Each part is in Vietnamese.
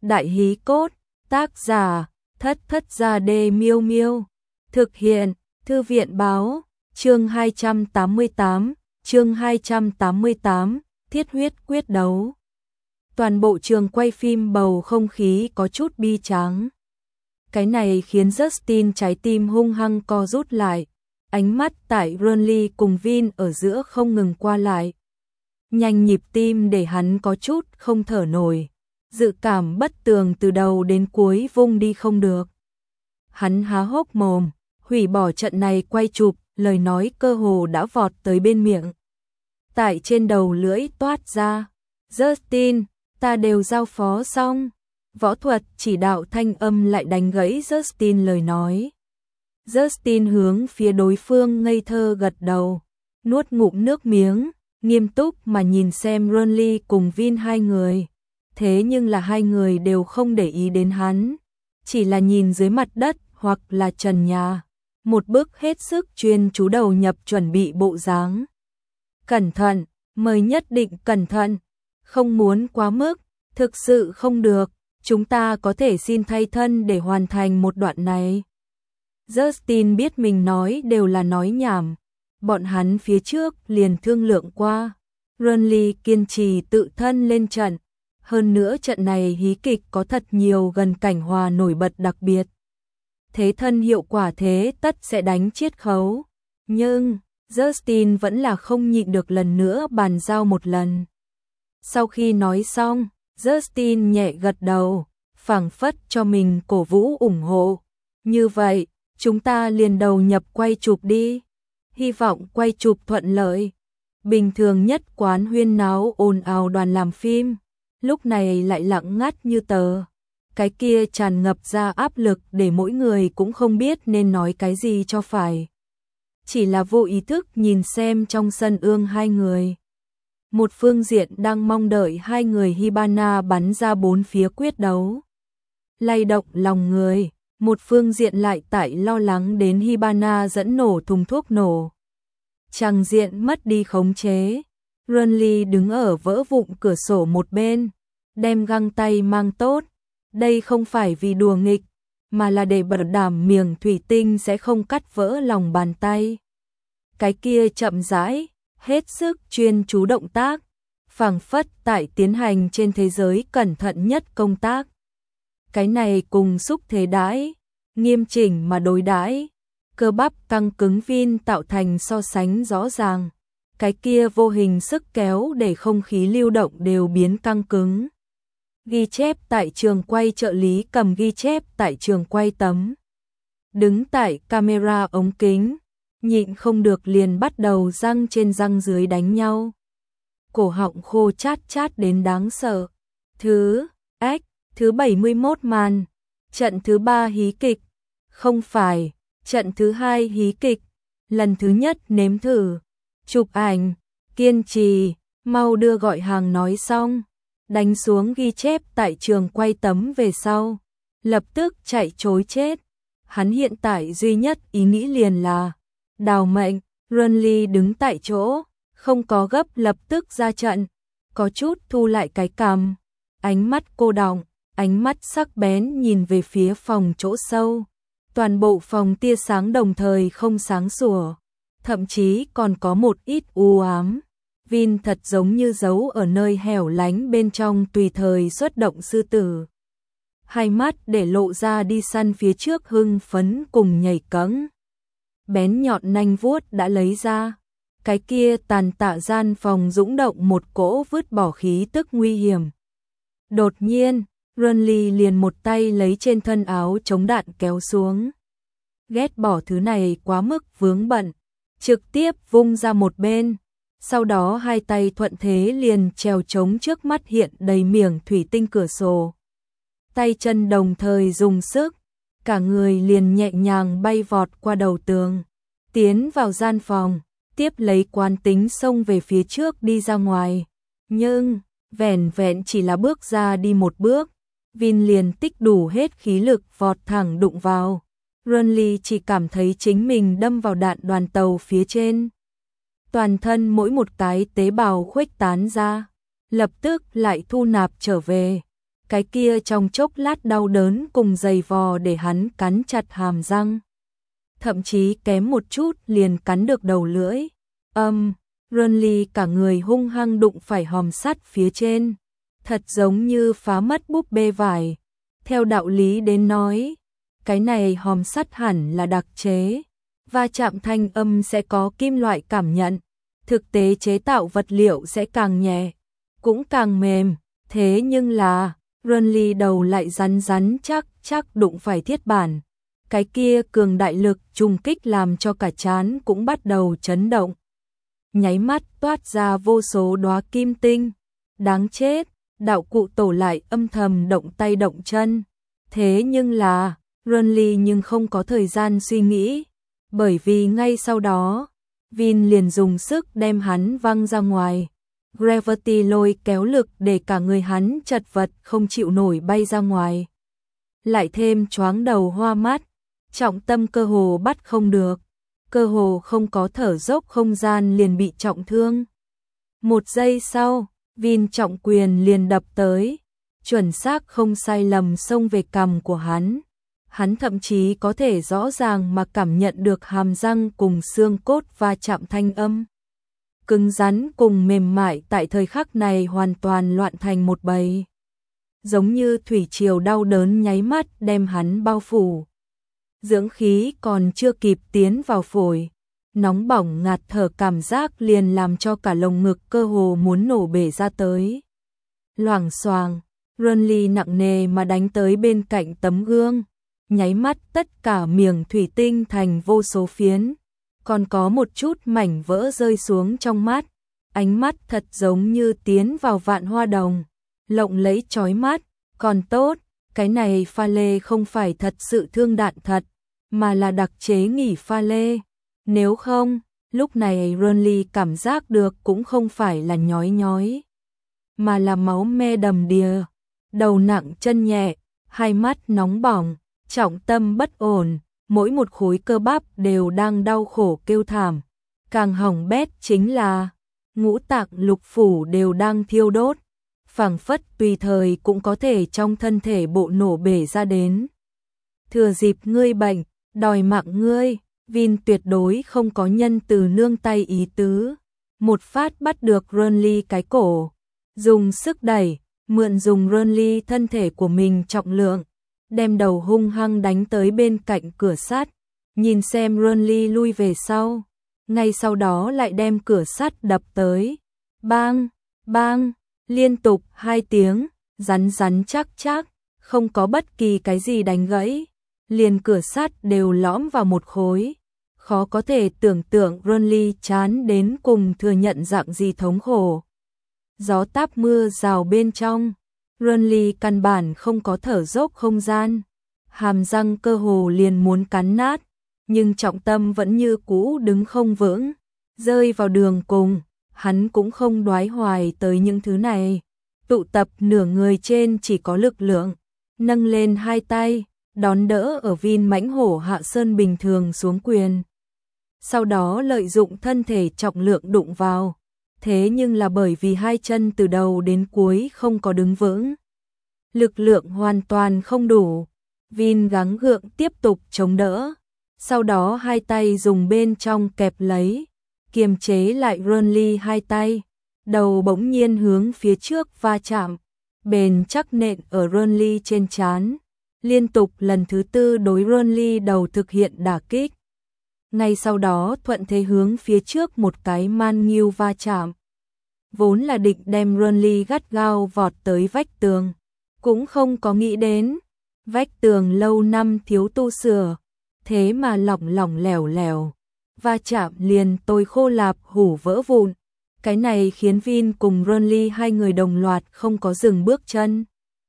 Đại hí cốt, tác giả, Thất Thất Gia Đê Miêu Miêu. Thực hiện, Thư viện báo, chương 288, thiết huyết quyết đấu. Toàn bộ trường quay phim bầu không khí có chút bi tráng. Cái này khiến Justin trái tim hung hăng co rút lại, ánh mắt tại Ronly cùng Vin ở giữa không ngừng qua lại. Nhanh nhịp tim để hắn có chút không thở nổi, dự cảm bất tường từ đầu đến cuối vung đi không được. Hắn há hốc mồm, hủy bỏ trận này quay chụp, lời nói cơ hồ đã vọt tới bên miệng. Tại trên đầu lưỡi toát ra, Justin, ta đều giao phó xong. Võ thuật chỉ đạo thanh âm lại đánh gãy Justin lời nói. Justin hướng phía đối phương ngây thơ gật đầu, nuốt ngụm nước miếng, nghiêm túc mà nhìn xem Ronly cùng Vin hai người. Thế nhưng là hai người đều không để ý đến hắn, chỉ là nhìn dưới mặt đất hoặc là trần nhà, một bước hết sức chuyên chú đầu nhập chuẩn bị bộ dáng. Cẩn thận, mời nhất định cẩn thận, không muốn quá mức, thực sự không được, chúng ta có thể xin thay thân để hoàn thành một đoạn này. Justin biết mình nói đều là nói nhảm, bọn hắn phía trước liền thương lượng qua. Ronly kiên trì tự thân lên trận, hơn nữa trận này hí kịch có thật nhiều gần cảnh hòa nổi bật đặc biệt. Thế thân hiệu quả thế tất sẽ đánh chiết khấu, nhưng Justin vẫn là không nhịn được lần nữa bàn giao một lần. Sau khi nói xong, Justin nhẹ gật đầu, phảng phất cho mình cổ vũ ủng hộ. Như vậy, chúng ta liền đầu nhập quay chụp đi. Hy vọng quay chụp thuận lợi. Bình thường nhất quán huyên náo ồn ào đoàn làm phim, lúc này lại lặng ngắt như tờ. Cái kia tràn ngập ra áp lực để mỗi người cũng không biết nên nói cái gì cho phải. Chỉ là vô ý thức nhìn xem trong sân ương hai người. Một phương diện đang mong đợi hai người Hibana bắn ra bốn phía quyết đấu, lay động lòng người, một phương diện lại tại lo lắng đến Hibana dẫn nổ thùng thuốc nổ. Tràng diện mất đi khống chế, Ronly đứng ở vỡ vụn cửa sổ một bên, đem găng tay mang tốt, đây không phải vì đùa nghịch, mà là để bảo đảm miếng thủy tinh sẽ không cắt vỡ lòng bàn tay. Cái kia chậm rãi, hết sức chuyên chú động tác, phảng phất tại tiến hành trên thế giới cẩn thận nhất công tác. Cái này cùng xúc thế đãi, nghiêm chỉnh mà đối đãi, cơ bắp căng cứng Vin tạo thành so sánh rõ ràng. Cái kia vô hình sức kéo để không khí lưu động đều biến căng cứng. Ghi chép tại trường quay trợ lý cầm ghi chép tại trường quay tấm. Đứng tại camera ống kính, nhịn không được liền bắt đầu răng trên răng dưới đánh nhau. Cổ họng khô chát chát đến đáng sợ. Thứ 71 màn, trận thứ 3 hí kịch, không phải, trận thứ 2 hí kịch, lần thứ nhất nếm thử, chụp ảnh, kiên trì, mau đưa gọi hàng nói xong, đánh xuống ghi chép tại trường quay tấm về sau, lập tức chạy trối chết. Hắn hiện tại duy nhất ý nghĩ liền là đào mệnh. Ronly đứng tại chỗ, không có gấp lập tức ra trận, có chút thu lại cái cằm, ánh mắt cô đọng, ánh mắt sắc bén nhìn về phía phòng chỗ sâu. Toàn bộ phòng tia sáng đồng thời không sáng sủa, thậm chí còn có một ít u ám. Vin thật giống như giấu ở nơi hẻo lánh bên trong tùy thời xuất động sư tử. Hai mắt để lộ ra đi săn phía trước hưng phấn cùng nhảy cẫng. Bén nhọn nanh vuốt đã lấy ra, cái kia tàn tạ gian phòng dũng động một cỗ vứt bỏ khí tức nguy hiểm. Đột nhiên, Ronly liền một tay lấy trên thân áo chống đạn kéo xuống. Ghét bỏ thứ này quá mức vướng bận, trực tiếp vung ra một bên. Sau đó hai tay thuận thế liền trèo trống trước mắt hiện đầy miếng thủy tinh cửa sổ. Tay chân đồng thời dùng sức, cả người liền nhẹ nhàng bay vọt qua đầu tường, tiến vào gian phòng, tiếp lấy quán tính xông về phía trước đi ra ngoài. Nhưng, vẻn vẹn chỉ là bước ra đi một bước, Vin liền tích đủ hết khí lực vọt thẳng đụng vào. Ronly chỉ cảm thấy chính mình đâm vào đạn đoàn tàu phía trên. Toàn thân mỗi một cái tế bào khuếch tán ra, lập tức lại thu nạp trở về. cái kia trong chốc lát đau đớn cùng giày vò để hắn cắn chặt hàm răng. Thậm chí kém một chút liền cắn được đầu lưỡi. Renly cả người hung hăng đụng phải hòm sắt phía trên, thật giống như phá mất búp bê vải. Theo đạo lý đến nói, cái này hòm sắt hẳn là đặc chế, va chạm thanh âm sẽ có kim loại cảm nhận, thực tế chế tạo vật liệu sẽ càng nhẹ, cũng càng mềm, thế nhưng là Renly đầu lại rắn rắn chắc đụng phải thiết bản. Cái kia cường đại lực trùng kích làm cho cả trán cũng bắt đầu chấn động. Nháy mắt toát ra vô số đóa kim tinh. Đáng chết, đạo cụ tổ lại âm thầm động tay động chân. Thế nhưng là, Renly nhưng không có thời gian suy nghĩ. Bởi vì ngay sau đó, Vin liền dùng sức đem hắn văng ra ngoài. Gravity lôi kéo lực để cả người hắn chật vật không chịu nổi bay ra ngoài. Lại thêm choáng đầu hoa mắt, trọng tâm cơ hồ bắt không được, cơ hồ không có thở dốc không gian liền bị trọng thương. Một giây sau, Vin trọng quyền liền đập tới, chuẩn xác không sai lầm xông về cằm của hắn. Hắn thậm chí có thể rõ ràng mà cảm nhận được hàm răng cùng xương cốt va chạm thanh âm. Cứng rắn cùng mềm mại tại thời khắc này hoàn toàn loạn thành một bầy. Giống như thủy triều đau đớn nháy mắt đem hắn bao phủ. Dưỡng khí còn chưa kịp tiến vào phổi, nóng bỏng ngạt thở cảm giác liền làm cho cả lồng ngực cơ hồ muốn nổ bể ra tới. Loảng xoàng, Renly nặng nề mà đánh tới bên cạnh tấm gương, nháy mắt tất cả miếng thủy tinh thành vô số phiến, còn có một chút mảnh vỡ rơi xuống trong mắt, ánh mắt thật giống như tiến vào vạn hoa đồng, lộng lẫy chói mắt, còn tốt, cái này pha lê không phải thật sự thương đạn thật, mà là đặc chế nghỉ pha lê. Nếu không, lúc này Renly cảm giác được cũng không phải là nhói, mà là máu me đầm đìa, đầu nặng chân nhẹ, hai mắt nóng bỏng, trọng tâm bất ổn, mỗi một khối cơ bắp đều đang đau khổ kêu thảm. Càng hỏng bét chính là ngũ tạng lục phủ đều đang thiêu đốt, phảng phất tùy thời cũng có thể trong thân thể bộ nổ bể ra đến. Thừa dịp ngươi bệnh, đòi mạng ngươi, Vin tuyệt đối không có nhân từ nương tay ý tứ. Một phát bắt được Renly cái cổ, dùng sức đẩy, mượn dùng Renly thân thể của mình trọng lượng, đem đầu hung hăng đánh tới bên cạnh cửa sắt, nhìn xem Renly lui về sau, ngay sau đó lại đem cửa sắt đập tới. Bang, bang, liên tục 2 tiếng, rắn chắc, không có bất kỳ cái gì đánh gãy, liền cửa sắt đều lõm vào một khối. Khó có thể tưởng tượng Renly chán đến cùng thừa nhận dạng gì thống khổ. Gió táp mưa rào bên trong, Renly căn bản không có thở dốc không gian, hàm răng cơ hồ liền muốn cắn nát, nhưng trọng tâm vẫn như cũ đứng không vững, rơi vào đường cùng, hắn cũng không đoái hoài tới những thứ này. Tụ tập nửa người trên chỉ có lực lượng, nâng lên 2 tay, đón đỡ ở Vin mãnh hổ hạ sơn bình thường xuống quyền. Sau đó lợi dụng thân thể trọng lượng đụng vào, thế nhưng là bởi vì 2 chân từ đầu đến cuối không có đứng vững, lực lượng hoàn toàn không đủ. Vin gắng gượng tiếp tục chống đỡ, sau đó 2 tay dùng bên trong kẹp lấy, kiềm chế lại Renly 2 tay, đầu bỗng nhiên hướng phía trước va chạm, bền chắc nện ở Renly trên trán, liên tục lần thứ 4 đối Renly đầu thực hiện đả kích. Ngay sau đó thuận thế hướng phía trước một cái man nghiêu va chạm. Vốn là định đem Renly gắt gao vọt tới vách tường, cũng không có nghĩ đến, vách tường lâu năm thiếu tu sửa, thế mà lỏng lẻo lẻo, va chạm liền tôi khô lạp hủ vỡ vụn. Cái này khiến Vin cùng Renly 2 người đồng loạt không có dừng bước chân.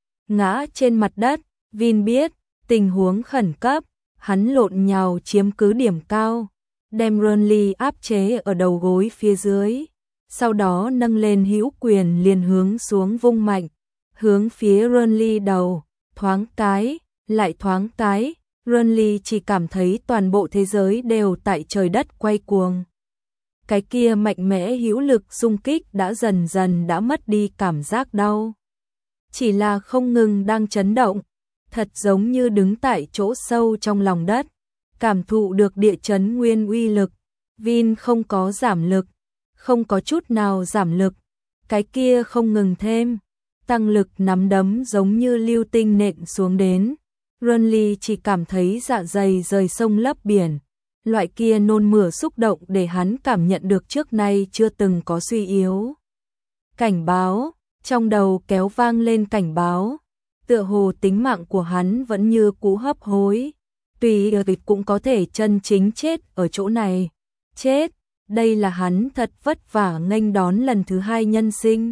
Ngã trên mặt đất, Vin biết, tình huống khẩn cấp, hắn lộn nhào chiếm cứ điểm cao, đem Renly áp chế ở đầu gối phía dưới, sau đó nâng lên hữu quyền liền hướng xuống vung mạnh, hướng phía Renly đầu, thoáng cái, lại thoáng cái, Renly chỉ cảm thấy toàn bộ thế giới đều tại trời đất quay cuồng. Cái kia mạnh mẽ hữu lực xung kích đã dần dần đã mất đi cảm giác đau. chỉ là không ngừng đang chấn động, thật giống như đứng tại chỗ sâu trong lòng đất, cảm thụ được địa chấn nguyên uy lực. Vin không có giảm lực, không có chút nào giảm lực, cái kia không ngừng thêm, tăng lực nắm đấm giống như lưu tinh nện xuống đến. Renly chỉ cảm thấy dạ dày rời sông lấp biển, loại kia nôn mửa xúc động để hắn cảm nhận được trước nay chưa từng có suy yếu. Cảnh báo, trong đầu kéo vang lên cảnh báo, tựa hồ tính mạng của hắn vẫn như cũ hấp hối, tùy cũng có thể chân chính chết ở chỗ này. Chết, đây là hắn thật vất vả nghênh đón lần thứ 2 nhân sinh.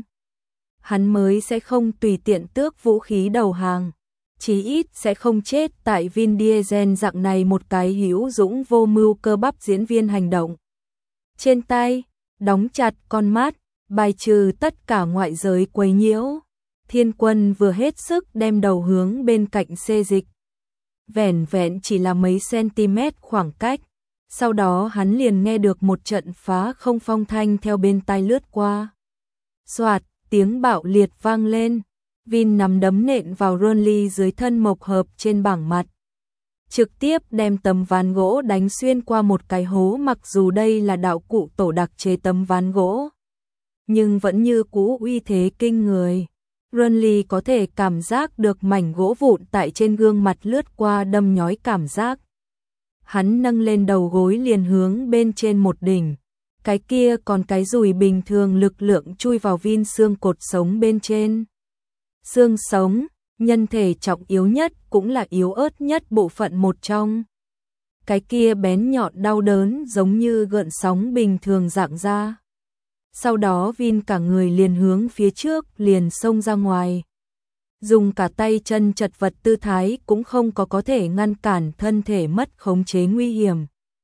Hắn mới sẽ không tùy tiện tước vũ khí đầu hàng, chí ít sẽ không chết tại Vin Diesel dạng này một cái hữu dũng vô mưu cơ bắp diễn viên hành động. Trên tay, đóng chặt con mắt, bài trừ tất cả ngoại giới quấy nhiễu. Thiên Quân vừa hết sức đem đầu hướng bên cạnh xê dịch. Vẻn vẹn chỉ là mấy cm khoảng cách. Sau đó hắn liền nghe được một trận phá không phong thanh theo bên tai lướt qua. Soạt, tiếng bạo liệt vang lên. Vin nắm đấm nện vào Renly dưới thân mộc hợp trên bảng mặt, trực tiếp đem tấm ván gỗ đánh xuyên qua một cái hố. Mặc dù đây là đạo cụ tổ đặc chế tấm ván gỗ, nhưng vẫn như cũ uy thế kinh người. Renly có thể cảm giác được mảnh gỗ vụn tại trên gương mặt lướt qua đâm nhói cảm giác. Hắn nâng lên đầu gối liền hướng bên trên một đỉnh, cái kia còn cái dùi bình thường lực lượng chui vào Vin xương cột sống bên trên. Xương sống, nhân thể trọng yếu nhất cũng là yếu ớt nhất bộ phận một trong. Cái kia bén nhọn đau đớn giống như gợn sóng bình thường dạng ra. Sau đó Vin cả người liền hướng phía trước liền xông ra ngoài. Dùng cả tay chân chật vật tư thái cũng không có thể ngăn cản thân thể mất khống chế nguy hiểm.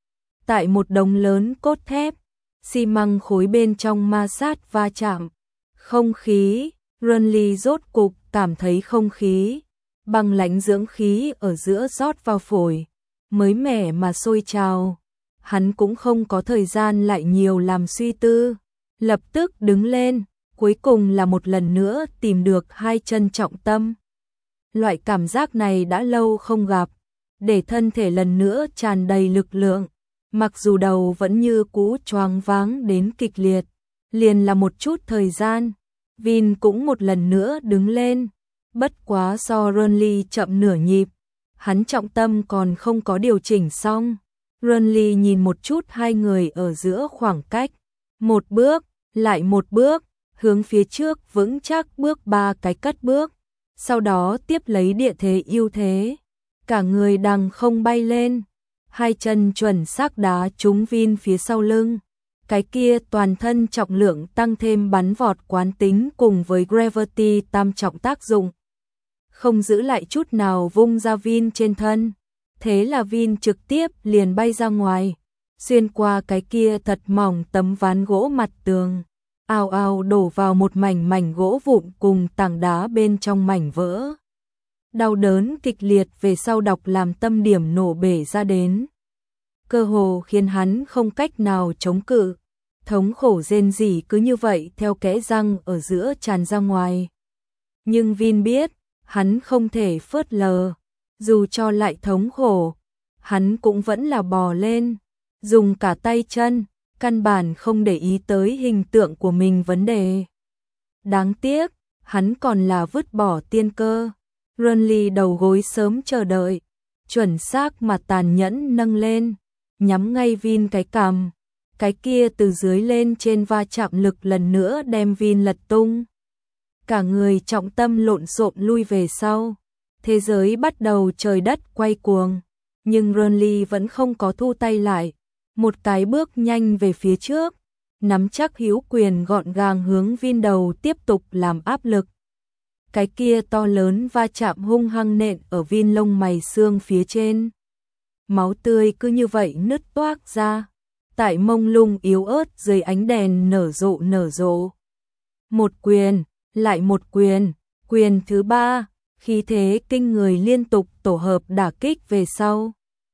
Tại một đống lớn cốt thép, xi măng khối bên trong ma sát va chạm. Không khí, Renly rốt cục cảm thấy không khí, băng lãnh dưỡng khí ở giữa rót vào phổi, mới mẻ mà sôi trào. Hắn cũng không có thời gian lại nhiều làm suy tư, lập tức đứng lên, cuối cùng là một lần nữa tìm được hai chân trọng tâm. Loại cảm giác này đã lâu không gặp, để thân thể lần nữa tràn đầy lực lượng, mặc dù đầu vẫn như cũ choáng váng đến kịch liệt, liền là một chút thời gian. Vin cũng một lần nữa đứng lên, bất quá so Renly chậm nửa nhịp, hắn trọng tâm còn không có điều chỉnh xong. Renly nhìn một chút hai người ở giữa khoảng cách, một bước, lại một bước, hướng phía trước vững chắc bước 3 cái cất bước, sau đó tiếp lấy địa thế ưu thế, cả người đằng không bay lên, hai chân chuẩn xác đá trúng Vin phía sau lưng. Cái kia toàn thân trọng lượng tăng thêm bắn vọt quán tính cùng với gravity tam trọng tác dụng, không giữ lại chút nào vung ra Vin trên thân. Thế là Vin trực tiếp liền bay ra ngoài, xuyên qua cái kia thật mỏng tấm ván gỗ mặt tường, ào ào đổ vào một mảnh gỗ vụn cùng tảng đá bên trong mảnh vỡ. Đau đớn kịch liệt về sau đọc làm tâm điểm nổ bể ra đến, cơ hồ khiến hắn không cách nào chống cự. Thống khổ rên rỉ cứ như vậy theo kẽ răng ở giữa tràn ra ngoài. Nhưng Vin biết, hắn không thể phớt lờ, dù cho lại thống khổ, hắn cũng vẫn là bò lên, dùng cả tay chân, căn bản không để ý tới hình tượng của mình vấn đề. Đáng tiếc, hắn còn là vứt bỏ tiên cơ. Renly đầu gối sớm chờ đợi, chuẩn xác mà tàn nhẫn nâng lên, nhắm ngay Vin cái cằm. Cái kia từ dưới lên trên va chạm lực lần nữa đem Vin lật tung. Cả người trọng tâm lộn xộn lui về sau. Thế giới bắt đầu trời đất quay cuồng. Nhưng Renly vẫn không có thu tay lại. Một cái bước nhanh về phía trước. Nắm chắc hữu quyền gọn gàng hướng Vin đầu tiếp tục làm áp lực. Cái kia to lớn va chạm hung hăng nện ở Vin lông mày xương phía trên. Máu tươi cứ như vậy nứt toác ra. Tại mông lung yếu ớt dưới ánh đèn nở rộ. Một quyền, lại một quyền, quyền thứ 3, khí thế kinh người liên tục tổ hợp đả kích về sau.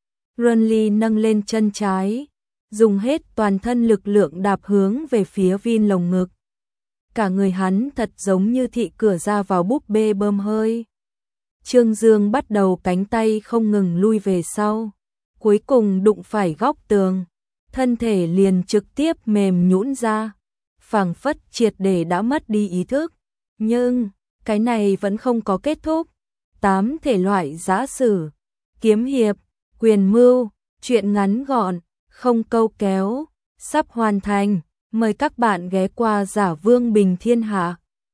Renly nâng lên chân trái, dùng hết toàn thân lực lượng đạp hướng về phía Vin lồng ngực. cả người hắn thật giống như thị cửa ra vào búp bê bơm hơi. Trương Dương bắt đầu cánh tay không ngừng lui về sau, cuối cùng đụng phải góc tường, thân thể liền trực tiếp mềm nhũn ra, phảng phất triệt để đã mất đi ý thức. Nhưng, cái này vẫn không có kết thúc. 8 thể loại giã sử, kiếm hiệp, quyền mưu, truyện ngắn gọn, không câu kéo, sắp hoàn thành. Mời các bạn ghé qua Giả Vương Bình Thiên Hạ.